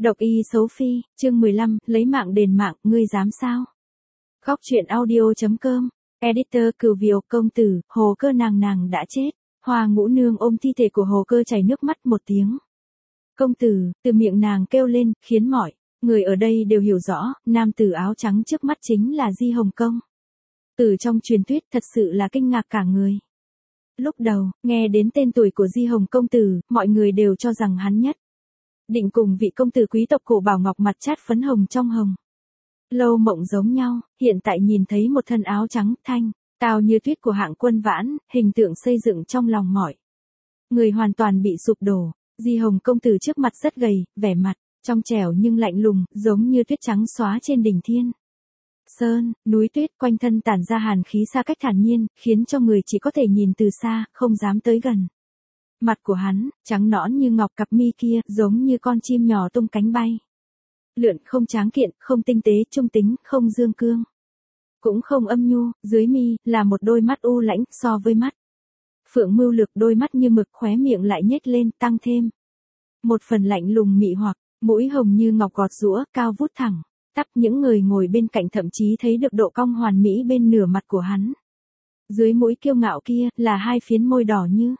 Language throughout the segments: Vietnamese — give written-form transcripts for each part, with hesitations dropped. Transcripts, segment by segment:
Độc y xấu phi, chương 15, lấy mạng đền mạng, ngươi dám sao? Góc truyện audio.com, editor cừu Viều công tử, Hồ Cơ nàng đã chết. Hoa Ngũ Nương ôm thi thể của Hồ Cơ chảy nước mắt một tiếng. Công tử, từ miệng nàng kêu lên, khiến mọi người ở đây đều hiểu rõ, nam tử áo trắng trước mắt chính là Di Hồng Công. Từ trong truyền thuyết thật sự là kinh ngạc cả người. Lúc đầu, nghe đến tên tuổi của Di Hồng công tử, mọi người đều cho rằng hắn nhất định cùng vị công tử quý tộc cổ bảo ngọc mặt chát phấn hồng trong hồng lâu mộng giống nhau, hiện tại nhìn thấy một thân áo trắng thanh tao như tuyết của Hạng Quân Vãn, hình tượng xây dựng trong lòng mọi người hoàn toàn bị sụp đổ. Di Hồng công tử trước mặt rất gầy, vẻ mặt trong trẻo nhưng lạnh lùng, giống như tuyết trắng xóa trên đỉnh thiên sơn, núi tuyết, quanh thân tản ra hàn khí xa cách thản nhiên, khiến cho người chỉ có thể nhìn từ xa, không dám tới gần. Mặt của hắn, trắng nõn như ngọc, cặp mi kia, giống như con chim nhỏ tung cánh bay. Lượn, không tráng kiện, không tinh tế, trung tính, không dương cương. Cũng không âm nhu, dưới mi, là một đôi mắt u lãnh, so với mắt Phượng Mưu Lược, đôi mắt như mực, khóe miệng lại nhếch lên, tăng thêm một phần lạnh lùng mị hoặc, mũi hồng như ngọc gọt giũa, cao vút thẳng tắp. Những người ngồi bên cạnh thậm chí thấy được độ cong hoàn mỹ bên nửa mặt của hắn. Dưới mũi kiêu ngạo kia, là hai phiến môi đỏ như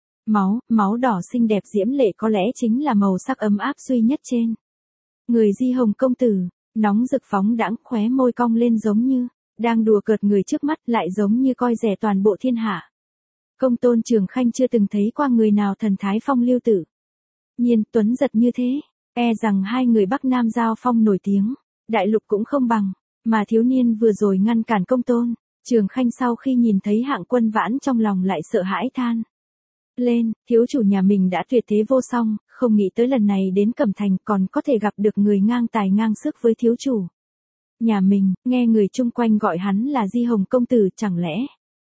máu đỏ xinh đẹp diễm lệ, có lẽ chính là màu sắc ấm áp duy nhất trên người Di Hồng công tử, nóng rực phóng đãng, khóe môi cong lên giống như đang đùa cợt người trước mắt, lại giống như coi rẻ toàn bộ thiên hạ. Công tôn Trường Khanh chưa từng thấy qua người nào thần thái phong lưu tử nhiên tuấn giật như thế, e rằng hai người Bắc Nam giao phong nổi tiếng đại lục cũng không bằng. Mà thiếu niên vừa rồi ngăn cản công tôn Trường Khanh, sau khi nhìn thấy Hạng Quân Vãn trong lòng lại sợ hãi than lên, thiếu chủ nhà mình đã tuyệt thế vô song, không nghĩ tới lần này đến Cẩm Thành còn có thể gặp được người ngang tài ngang sức với thiếu chủ nhà mình. Nghe người chung quanh gọi hắn là Di Hồng công tử, chẳng lẽ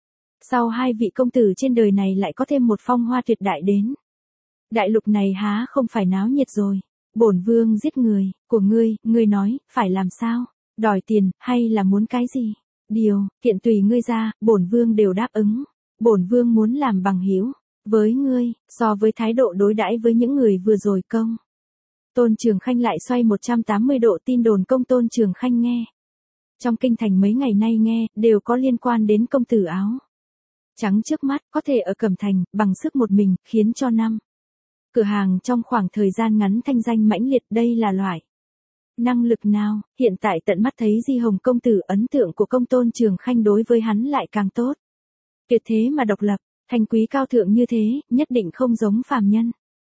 sau hai vị công tử trên đời này lại có thêm một phong hoa tuyệt đại đến đại lục này, há không phải náo nhiệt rồi. Bổn vương giết người của ngươi nói phải làm sao? Đòi tiền hay là muốn cái gì? Điều kiện tùy ngươi ra, bổn vương đều đáp ứng. Bổn vương muốn làm bằng hữu với ngươi. So với thái độ đối đãi với những người vừa rồi, công tôn Trường Khanh lại xoay 180 độ. Tin đồn công tôn Trường Khanh nghe trong kinh thành mấy ngày nay nghe đều có liên quan đến công tử áo trắng trước mắt, có thể ở Cẩm Thành bằng sức một mình, khiến cho năm cửa hàng trong khoảng thời gian ngắn thanh danh mãnh liệt. Đây là loại năng lực nào? Hiện tại tận mắt thấy Di Hồng công tử, ấn tượng của công tôn Trường Khanh đối với hắn lại càng tốt. Tuyệt thế mà độc lập, thanh quý cao thượng như thế, nhất định không giống phàm nhân.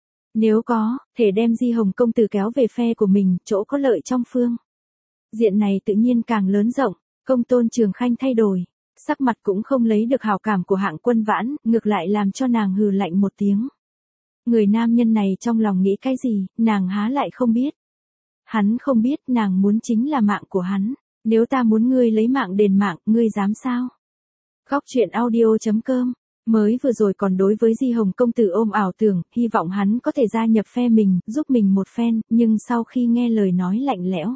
Nếu có thể đem Di Hồng công tử kéo về phe của mình, chỗ có lợi trong phương diện này tự nhiên càng lớn rộng. Công tôn Trường Khanh thay đổi sắc mặt, cũng không lấy được hảo cảm của Hạng Quân Vãn, ngược lại làm cho nàng hừ lạnh một tiếng. Người nam nhân này trong lòng nghĩ cái gì, nàng há lại không biết. Hắn không biết, nàng muốn chính là mạng của hắn. Nếu ta muốn ngươi lấy mạng đền mạng, ngươi dám sao? Góc truyện audio.com, mới vừa rồi còn đối với Di Hồng công tử ôm ảo tưởng, hy vọng hắn có thể gia nhập phe mình, giúp mình một phen, nhưng sau khi nghe lời nói lạnh lẽo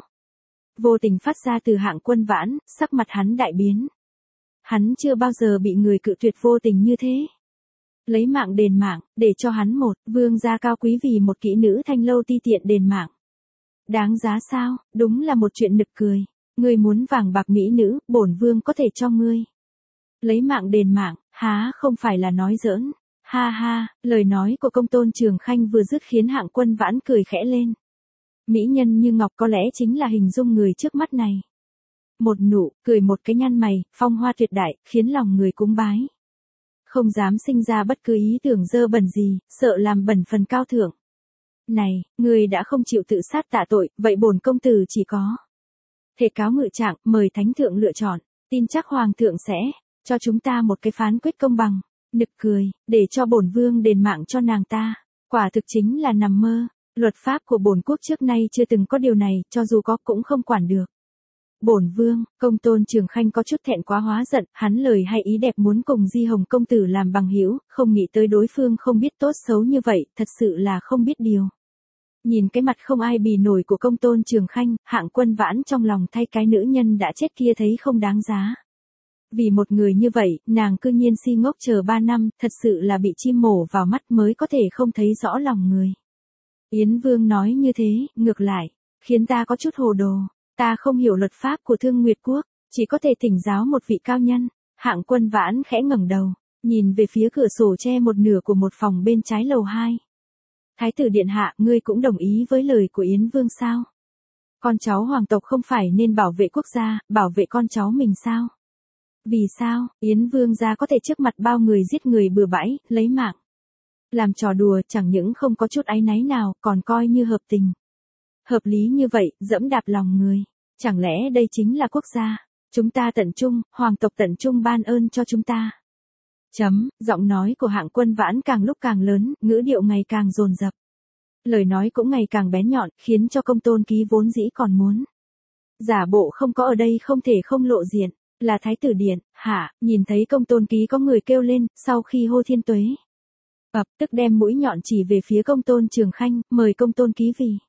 vô tình phát ra từ Hạng Quân Vãn, sắc mặt hắn đại biến. Hắn chưa bao giờ bị người cự tuyệt vô tình như thế. Lấy mạng đền mạng, để cho hắn một vương gia cao quý vì một kỹ nữ thanh lâu ti tiện đền mạng. Đáng giá sao? Đúng là một chuyện nực cười. Ngươi muốn vàng bạc mỹ nữ, bổn vương có thể cho ngươi. Lấy mạng đền mạng, há không phải là nói giỡn. Ha ha, lời nói của công tôn Trường Khanh vừa dứt khiến Hạng Quân Vãn cười khẽ lên. Mỹ nhân như ngọc có lẽ chính là hình dung người trước mắt này. Một nụ cười, một cái nhăn mày, phong hoa tuyệt đại, khiến lòng người cúng bái. Không dám sinh ra bất cứ ý tưởng dơ bẩn gì, sợ làm bẩn phần cao thượng. Này, người đã không chịu tự sát tạ tội, vậy bổn công tử chỉ có thể cáo ngự trạng, mời thánh thượng lựa chọn. Tin chắc hoàng thượng sẽ cho chúng ta một cái phán quyết công bằng. Nực cười, để cho bổn vương đền mạng cho nàng ta, quả thực chính là nằm mơ. Luật pháp của bổn quốc trước nay chưa từng có điều này, cho dù có cũng không quản được. Bổn vương, công tôn Trường Khanh có chút thẹn quá hóa giận, hắn lời hay ý đẹp muốn cùng Di Hồng công tử làm bằng hữu, không nghĩ tới đối phương không biết tốt xấu như vậy, thật sự là không biết điều. Nhìn cái mặt không ai bì nổi của công tôn Trường Khanh, Hạng Quân Vãn trong lòng thay cái nữ nhân đã chết kia thấy không đáng giá. Vì một người như vậy, nàng cư nhiên si ngốc chờ 3 năm, thật sự là bị chim mổ vào mắt mới có thể không thấy rõ lòng người. Yến Vương nói như thế, ngược lại, khiến ta có chút hồ đồ. Ta không hiểu luật pháp của Thương Nguyệt Quốc, chỉ có thể thỉnh giáo một vị cao nhân. Hạng Quân Vãn khẽ ngẩng đầu, nhìn về phía cửa sổ che một nửa của một phòng bên trái lầu 2. Thái tử điện hạ, ngươi cũng đồng ý với lời của Yến Vương sao? Con cháu hoàng tộc không phải nên bảo vệ quốc gia, bảo vệ con cháu mình sao? Vì sao, Yến Vương gia có thể trước mặt bao người giết người bừa bãi, lấy mạng? Làm trò đùa chẳng những không có chút áy náy nào, còn coi như hợp tình. Hợp lý như vậy, dẫm đạp lòng người. Chẳng lẽ đây chính là quốc gia? Chúng ta tận trung, hoàng tộc tận trung ban ơn cho chúng ta. Giọng nói của Hạng Quân Vãn càng lúc càng lớn, ngữ điệu ngày càng dồn dập. Lời nói cũng ngày càng bén nhọn, khiến cho Công Tôn Ký vốn dĩ còn muốn giả bộ không có ở đây không thể không lộ diện, là thái tử điện, hả? Nhìn thấy Công Tôn Ký có người kêu lên, sau khi hô thiên tuế. Tức đem mũi nhọn chỉ về phía Công Tôn Trường Khanh, mời Công Tôn Ký vì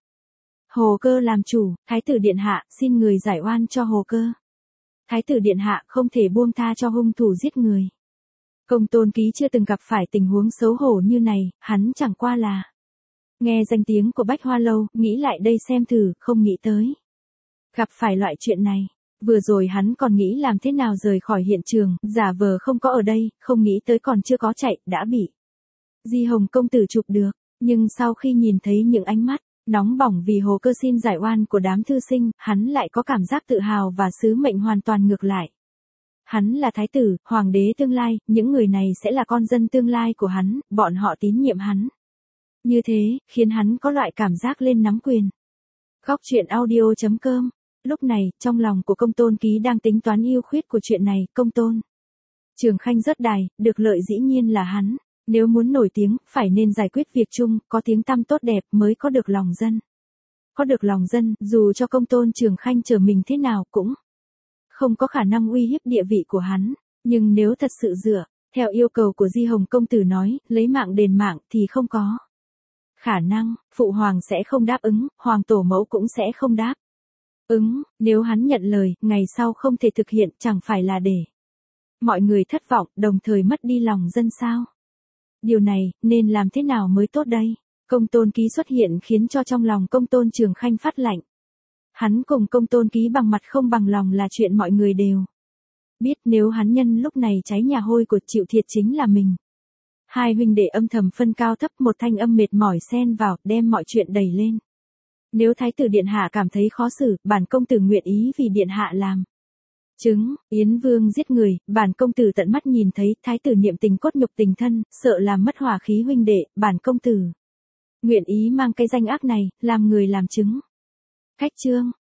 Hồ Cơ làm chủ, thái tử điện hạ, xin người giải oan cho Hồ Cơ. Thái tử điện hạ không thể buông tha cho hung thủ giết người. Công Tôn Ký chưa từng gặp phải tình huống xấu hổ như này, hắn chẳng qua là nghe danh tiếng của Bách Hoa Lâu, nghĩ lại đây xem thử, không nghĩ tới gặp phải loại chuyện này. Vừa rồi hắn còn nghĩ làm thế nào rời khỏi hiện trường, giả vờ không có ở đây, không nghĩ tới còn chưa có chạy, đã bị Di Hồng công tử chụp được. Nhưng sau khi nhìn thấy những ánh mắt nóng bỏng vì Hồ Cơ xin giải oan của đám thư sinh, hắn lại có cảm giác tự hào và sứ mệnh hoàn toàn ngược lại. Hắn là thái tử, hoàng đế tương lai, những người này sẽ là con dân tương lai của hắn, bọn họ tín nhiệm hắn. Như thế, khiến hắn có loại cảm giác lên nắm quyền. Góc truyện audio.com. Lúc này, trong lòng của Công Tôn Ký đang tính toán ưu khuyết của chuyện này, Công Tôn Trường Khanh rớt đài, được lợi dĩ nhiên là hắn. Nếu muốn nổi tiếng, phải nên giải quyết việc chung, có tiếng tăm tốt đẹp mới có được lòng dân. Có được lòng dân, dù cho Công Tôn Trường Khanh trở mình thế nào cũng không có khả năng uy hiếp địa vị của hắn. Nhưng nếu thật sự dựa theo yêu cầu của Di Hồng công tử nói, lấy mạng đền mạng thì không có khả năng, phụ hoàng sẽ không đáp ứng, hoàng tổ mẫu cũng sẽ không đáp ứng. Nếu hắn nhận lời, ngày sau không thể thực hiện, chẳng phải là để mọi người thất vọng, đồng thời mất đi lòng dân sao? Điều này, nên làm thế nào mới tốt đây? Công Tôn Ký xuất hiện khiến cho trong lòng Công Tôn Trường Khanh phát lạnh. Hắn cùng Công Tôn Ký bằng mặt không bằng lòng là chuyện mọi người đều biết, nếu hắn nhân lúc này cháy nhà hôi của chịu thiệt chính là mình. Hai huynh đệ âm thầm phân cao thấp, một thanh âm mệt mỏi xen vào, đem mọi chuyện đẩy lên. Nếu thái tử điện hạ cảm thấy khó xử, bản công tử nguyện ý vì điện hạ làm chứng. Yến Vương giết người, bản công tử tận mắt nhìn thấy, thái tử niệm tình cốt nhục tình thân, sợ làm mất hòa khí huynh đệ, bản công tử nguyện ý mang cái danh ác này, làm người làm chứng. Khách chương